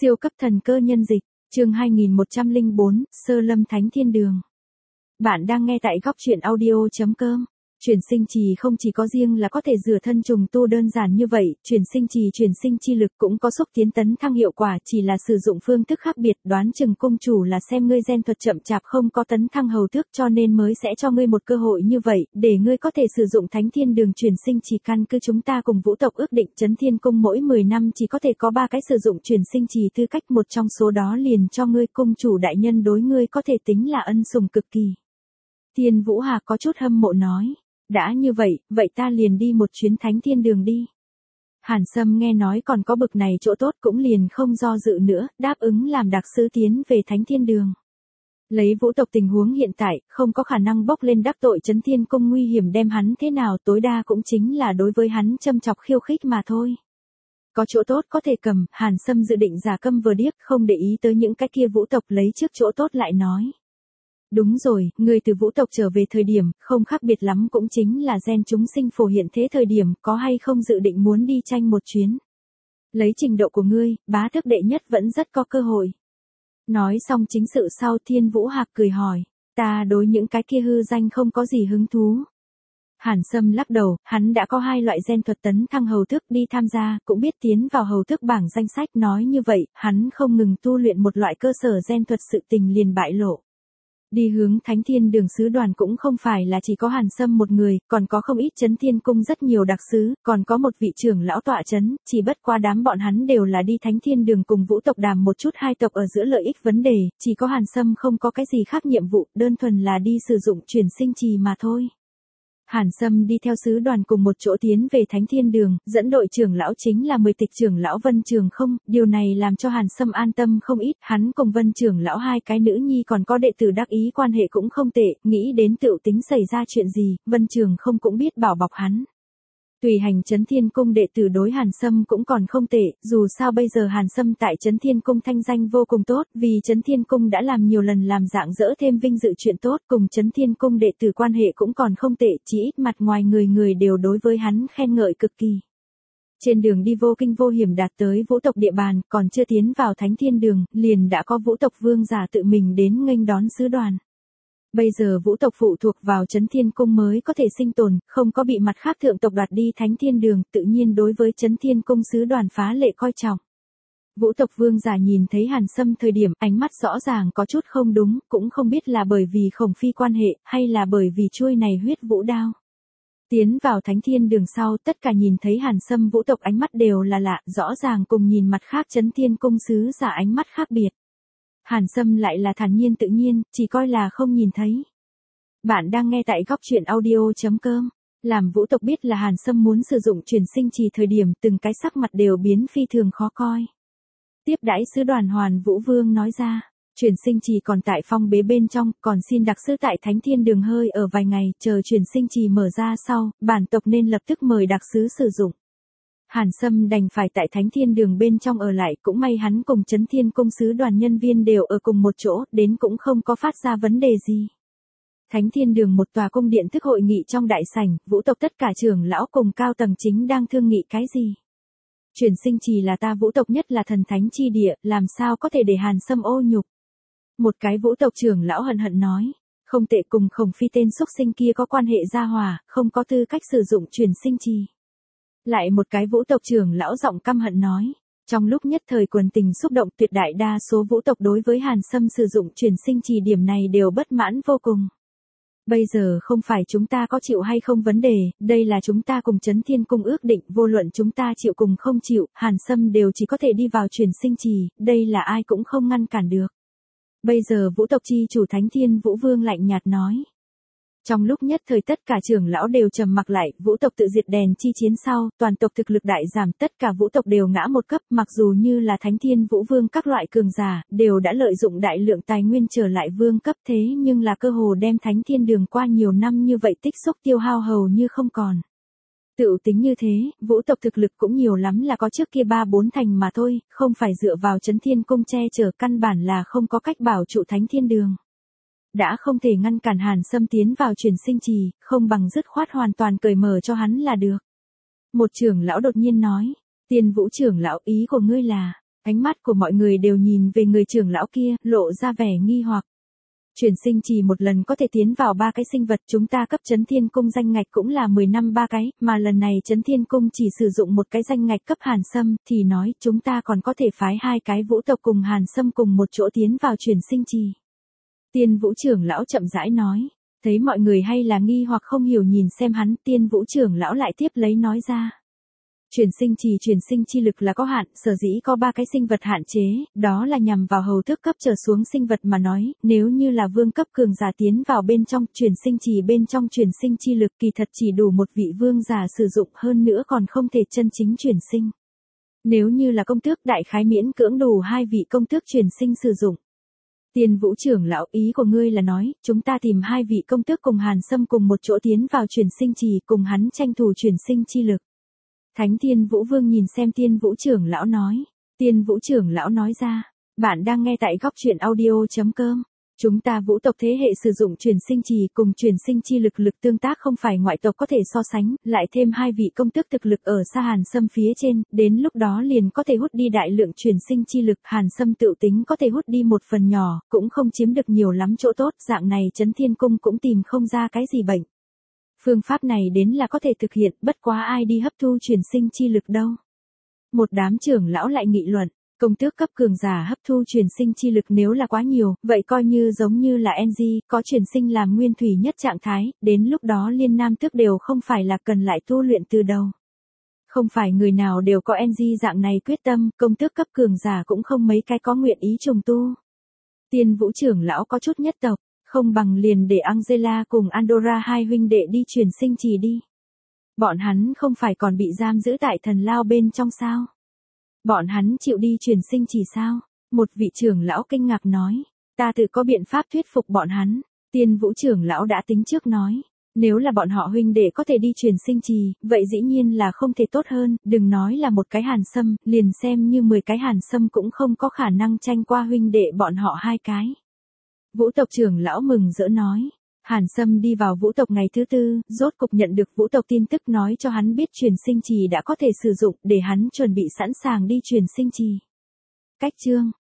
Siêu cấp thần cơ nhân dịch, chương 2104, Sơ Lâm Thánh Thiên Đường. Bạn đang nghe tại góc truyện audio.com. Chuyển sinh trì không chỉ có riêng là có thể rửa thân trùng tu đơn giản như vậy, chuyển sinh trì chuyển sinh chi lực cũng có xúc tiến tấn thăng hiệu quả, chỉ là sử dụng phương thức khác biệt. Đoán chừng cung chủ là xem ngươi gen thuật chậm chạp không có tấn thăng hầu thức cho nên mới sẽ cho ngươi một cơ hội như vậy, để ngươi có thể sử dụng Thánh Thiên Đường chuyển sinh trì. Căn cứ chúng ta cùng vũ tộc ước định, Chấn Thiên Cung mỗi 10 năm chỉ có thể có 3 cái sử dụng chuyển sinh trì tư cách, một trong số đó liền cho ngươi. Cung chủ đại nhân đối ngươi có thể tính là ân sủng cực kỳ. Thiên Vũ Hạc có chút hâm mộ nói. Đã như vậy, vậy ta liền đi một chuyến Thánh Thiên Đường đi. Hàn Sâm nghe nói còn có bực này chỗ tốt cũng liền không do dự nữa, đáp ứng làm đặc sứ tiến về Thánh Thiên Đường. Lấy vũ tộc tình huống hiện tại, không có khả năng bốc lên đắc tội Chấn Thiên Cung nguy hiểm đem hắn thế nào, tối đa cũng chính là đối với hắn châm chọc khiêu khích mà thôi. Có chỗ tốt có thể cầm, Hàn Sâm dự định giả câm vờ điếc, không để ý tới những cái kia vũ tộc, lấy trước chỗ tốt lại nói. Đúng rồi, người từ vũ tộc trở về thời điểm, không khác biệt lắm cũng chính là gen chúng sinh phổ hiện thế thời điểm, có hay không dự định muốn đi tranh một chuyến. Lấy trình độ của ngươi, bá tước đệ nhất vẫn rất có cơ hội. Nói xong chính sự sau, Thiên Vũ Hạc cười hỏi, ta đối những cái kia hư danh không có gì hứng thú. Hàn Sâm lắc đầu, hắn đã có 2 loại gen thuật tấn thăng hầu thức đi tham gia, cũng biết tiến vào hầu thức bảng danh sách. Nói như vậy, hắn không ngừng tu luyện một loại cơ sở gen thuật, sự tình liền bại lộ. Đi hướng Thánh Thiên Đường sứ đoàn cũng không phải là chỉ có Hàn Sâm một người, còn có không ít Chấn Thiên Cung rất nhiều đặc sứ, còn có một vị trưởng lão tọa chấn, chỉ bất qua đám bọn hắn đều là đi Thánh Thiên Đường cùng vũ tộc đàm một chút hai tộc ở giữa lợi ích vấn đề, chỉ có Hàn Sâm không có cái gì khác nhiệm vụ, đơn thuần là đi sử dụng chuyển sinh trì mà thôi. Hàn Sâm đi theo sứ đoàn cùng một chỗ tiến về Thánh Thiên Đường, dẫn đội trưởng lão chính là 10 tịch trưởng lão Vân Trường Không, điều này làm cho Hàn Sâm an tâm không ít, hắn cùng Vân trưởng lão 2 cái nữ nhi còn có đệ tử đắc ý quan hệ cũng không tệ, nghĩ đến tựu tính xảy ra chuyện gì, Vân Trường Không cũng biết bảo bọc hắn. Tùy hành Chấn Thiên Cung đệ tử đối Hàn Sâm cũng còn không tệ, dù sao bây giờ Hàn Sâm tại Chấn Thiên Cung thanh danh vô cùng tốt, vì Chấn Thiên Cung đã làm nhiều lần làm dạng dỡ thêm vinh dự chuyện tốt, cùng Chấn Thiên Cung đệ tử quan hệ cũng còn không tệ, chỉ ít mặt ngoài người đều đối với hắn khen ngợi cực kỳ. Trên đường đi vô kinh vô hiểm đạt tới vũ tộc địa bàn, còn chưa tiến vào Thánh Thiên Đường, liền đã có vũ tộc vương giả tự mình đến nghênh đón sứ đoàn. Bây giờ vũ tộc phụ thuộc vào Chấn Thiên Cung mới có thể sinh tồn, không có bị mặt khác thượng tộc đoạt đi Thánh Thiên Đường, tự nhiên đối với Chấn Thiên Cung sứ đoàn phá lệ coi trọng. Vũ tộc vương giả nhìn thấy Hàn Sâm thời điểm, ánh mắt rõ ràng có chút không đúng, cũng không biết là bởi vì Khổng Phi quan hệ, hay là bởi vì chuôi này huyết vũ đao. Tiến vào Thánh Thiên Đường sau, tất cả nhìn thấy Hàn Sâm vũ tộc ánh mắt đều là lạ, rõ ràng cùng nhìn mặt khác Chấn Thiên Cung sứ giả ánh mắt khác biệt. Hàn Sâm lại là thản nhiên tự nhiên, chỉ coi là không nhìn thấy. Bạn đang nghe tại góc truyện audio.com. Làm vũ tộc biết là Hàn Sâm muốn sử dụng chuyển sinh trì thời điểm, từng cái sắc mặt đều biến phi thường khó coi. Tiếp đãi sứ đoàn Hoàn Vũ Vương nói ra, chuyển sinh trì còn tại phong bế bên trong, còn xin đặc sứ tại Thánh Thiên Đường hơi ở vài ngày, chờ chuyển sinh trì mở ra sau, bản tộc nên lập tức mời đặc sứ sử dụng. Hàn Sâm đành phải tại Thánh Thiên Đường bên trong ở lại, cũng may hắn cùng Chấn Thiên Cung sứ đoàn nhân viên đều ở cùng một chỗ, đến cũng không có phát ra vấn đề gì. Thánh Thiên Đường một tòa cung điện thức hội nghị trong đại sảnh, vũ tộc tất cả trưởng lão cùng cao tầng chính đang thương nghị cái gì. Chuyển sinh trì là ta vũ tộc nhất là thần thánh chi địa, làm sao có thể để Hàn Sâm ô nhục. Một cái vũ tộc trưởng lão hận hận nói, không tệ, cùng Khổng Phi tên xúc sinh kia có quan hệ gia hòa, không có tư cách sử dụng chuyển sinh trì. Lại một cái vũ tộc trưởng lão giọng căm hận nói, trong lúc nhất thời quần tình xúc động, tuyệt đại đa số vũ tộc đối với Hàn Sâm sử dụng chuyển sinh trì điểm này đều bất mãn vô cùng. Bây giờ không phải chúng ta có chịu hay không vấn đề, đây là chúng ta cùng Chấn Thiên Cung ước định, vô luận chúng ta chịu cùng không chịu, Hàn Sâm đều chỉ có thể đi vào chuyển sinh trì, đây là ai cũng không ngăn cản được. Bây giờ vũ tộc chi chủ Thánh Thiên Vũ Vương lạnh nhạt nói. Trong lúc nhất thời tất cả trưởng lão đều trầm mặc lại, vũ tộc tự diệt đèn chi chiến sau, toàn tộc thực lực đại giảm, tất cả vũ tộc đều ngã một cấp, mặc dù như là Thánh Thiên Vũ Vương các loại cường giả, đều đã lợi dụng đại lượng tài nguyên trở lại vương cấp, thế nhưng là cơ hồ đem Thánh Thiên Đường qua nhiều năm như vậy tích xúc tiêu hao hầu như không còn. Tự tính như thế, vũ tộc thực lực cũng nhiều lắm là có trước kia 3-4 thành mà thôi, không phải dựa vào Chấn Thiên Cung che chở, căn bản là không có cách bảo trụ Thánh Thiên Đường. Đã không thể ngăn cản Hàn Sâm tiến vào chuyển sinh trì, không bằng dứt khoát hoàn toàn cởi mở cho hắn là được. Một trưởng lão đột nhiên nói, Tiên Vũ trưởng lão, ý của ngươi là, Ánh mắt của mọi người đều nhìn về người trưởng lão kia, lộ ra vẻ nghi hoặc. Chuyển sinh chỉ một lần có thể tiến vào 3 cái sinh vật, chúng ta cấp Chấn Thiên Cung danh ngạch cũng là 10 năm 3 cái, mà lần này Chấn Thiên Cung chỉ sử dụng một cái danh ngạch cấp Hàn Sâm, thì nói chúng ta còn có thể phái 2 cái vũ tộc cùng Hàn Sâm cùng một chỗ tiến vào chuyển sinh trì. Tiên Vũ trưởng lão chậm rãi nói, thấy mọi người hay là nghi hoặc không hiểu nhìn xem hắn, Tiên Vũ trưởng lão lại tiếp lấy nói ra. Chuyển sinh chi lực là có hạn, sở dĩ có 3 cái sinh vật hạn chế, đó là nhằm vào hầu tước cấp trở xuống sinh vật mà nói, nếu như là vương cấp cường giả tiến vào bên trong, chuyển sinh trì bên trong chuyển sinh chi lực kỳ thật chỉ đủ một vị vương giả sử dụng, hơn nữa còn không thể chân chính chuyển sinh. Nếu như là công tước đại khái miễn cưỡng đủ 2 vị công tước chuyển sinh sử dụng. Tiên Vũ trưởng lão, ý của ngươi là nói, chúng ta tìm 2 vị công tước cùng Hàn Sâm cùng một chỗ tiến vào chuyển sinh trì, cùng hắn tranh thủ chuyển sinh chi lực. Thánh Thiên Vũ Vương nhìn xem Tiên Vũ trưởng lão nói. Tiên Vũ trưởng lão nói ra, bạn đang nghe tại góc truyện audio.com. Chúng ta vũ tộc thế hệ sử dụng chuyển sinh trì cùng chuyển sinh chi lực lực tương tác không phải ngoại tộc có thể so sánh, lại thêm 2 vị công tước thực lực ở xa Hàn Sâm phía trên, đến lúc đó liền có thể hút đi đại lượng chuyển sinh chi lực, Hàn Sâm tự tính có thể hút đi một phần nhỏ, cũng không chiếm được nhiều lắm chỗ tốt, dạng này Chấn Thiên Cung cũng tìm không ra cái gì bệnh. Phương pháp này đến là có thể thực hiện, bất quá ai đi hấp thu chuyển sinh chi lực đâu. Một đám trưởng lão lại nghị luận, công tước cấp cường giả hấp thu chuyển sinh chi lực nếu là quá nhiều, vậy coi như giống như là NG, có chuyển sinh làm nguyên thủy nhất trạng thái, đến lúc đó liên nam tước đều không phải là cần lại tu luyện từ đầu. Không phải người nào đều có NG dạng này quyết tâm, công tước cấp cường giả cũng không mấy cái có nguyện ý trùng tu. Tiên Vũ trưởng lão có chút nhất tộc. Không bằng liền để Angela cùng Andorra 2 huynh đệ đi chuyển sinh trì đi. Bọn hắn không phải còn bị giam giữ tại thần lao bên trong sao? Bọn hắn chịu đi chuyển sinh trì sao? Một vị trưởng lão kinh ngạc nói. Ta tự có biện pháp thuyết phục bọn hắn. Tiên Vũ trưởng lão đã tính trước nói. Nếu là bọn họ huynh đệ có thể đi chuyển sinh trì, vậy dĩ nhiên là không thể tốt hơn, đừng nói là một cái Hàn Sâm, liền xem như 10 cái Hàn Sâm cũng không có khả năng tranh qua huynh đệ bọn họ 2 cái. Vũ tộc trưởng lão mừng rỡ nói. Hàn Sâm đi vào vũ tộc ngày thứ 4, rốt cục nhận được vũ tộc tin tức nói cho hắn biết chuyển sinh trì đã có thể sử dụng để hắn chuẩn bị sẵn sàng đi chuyển sinh trì. Cách chương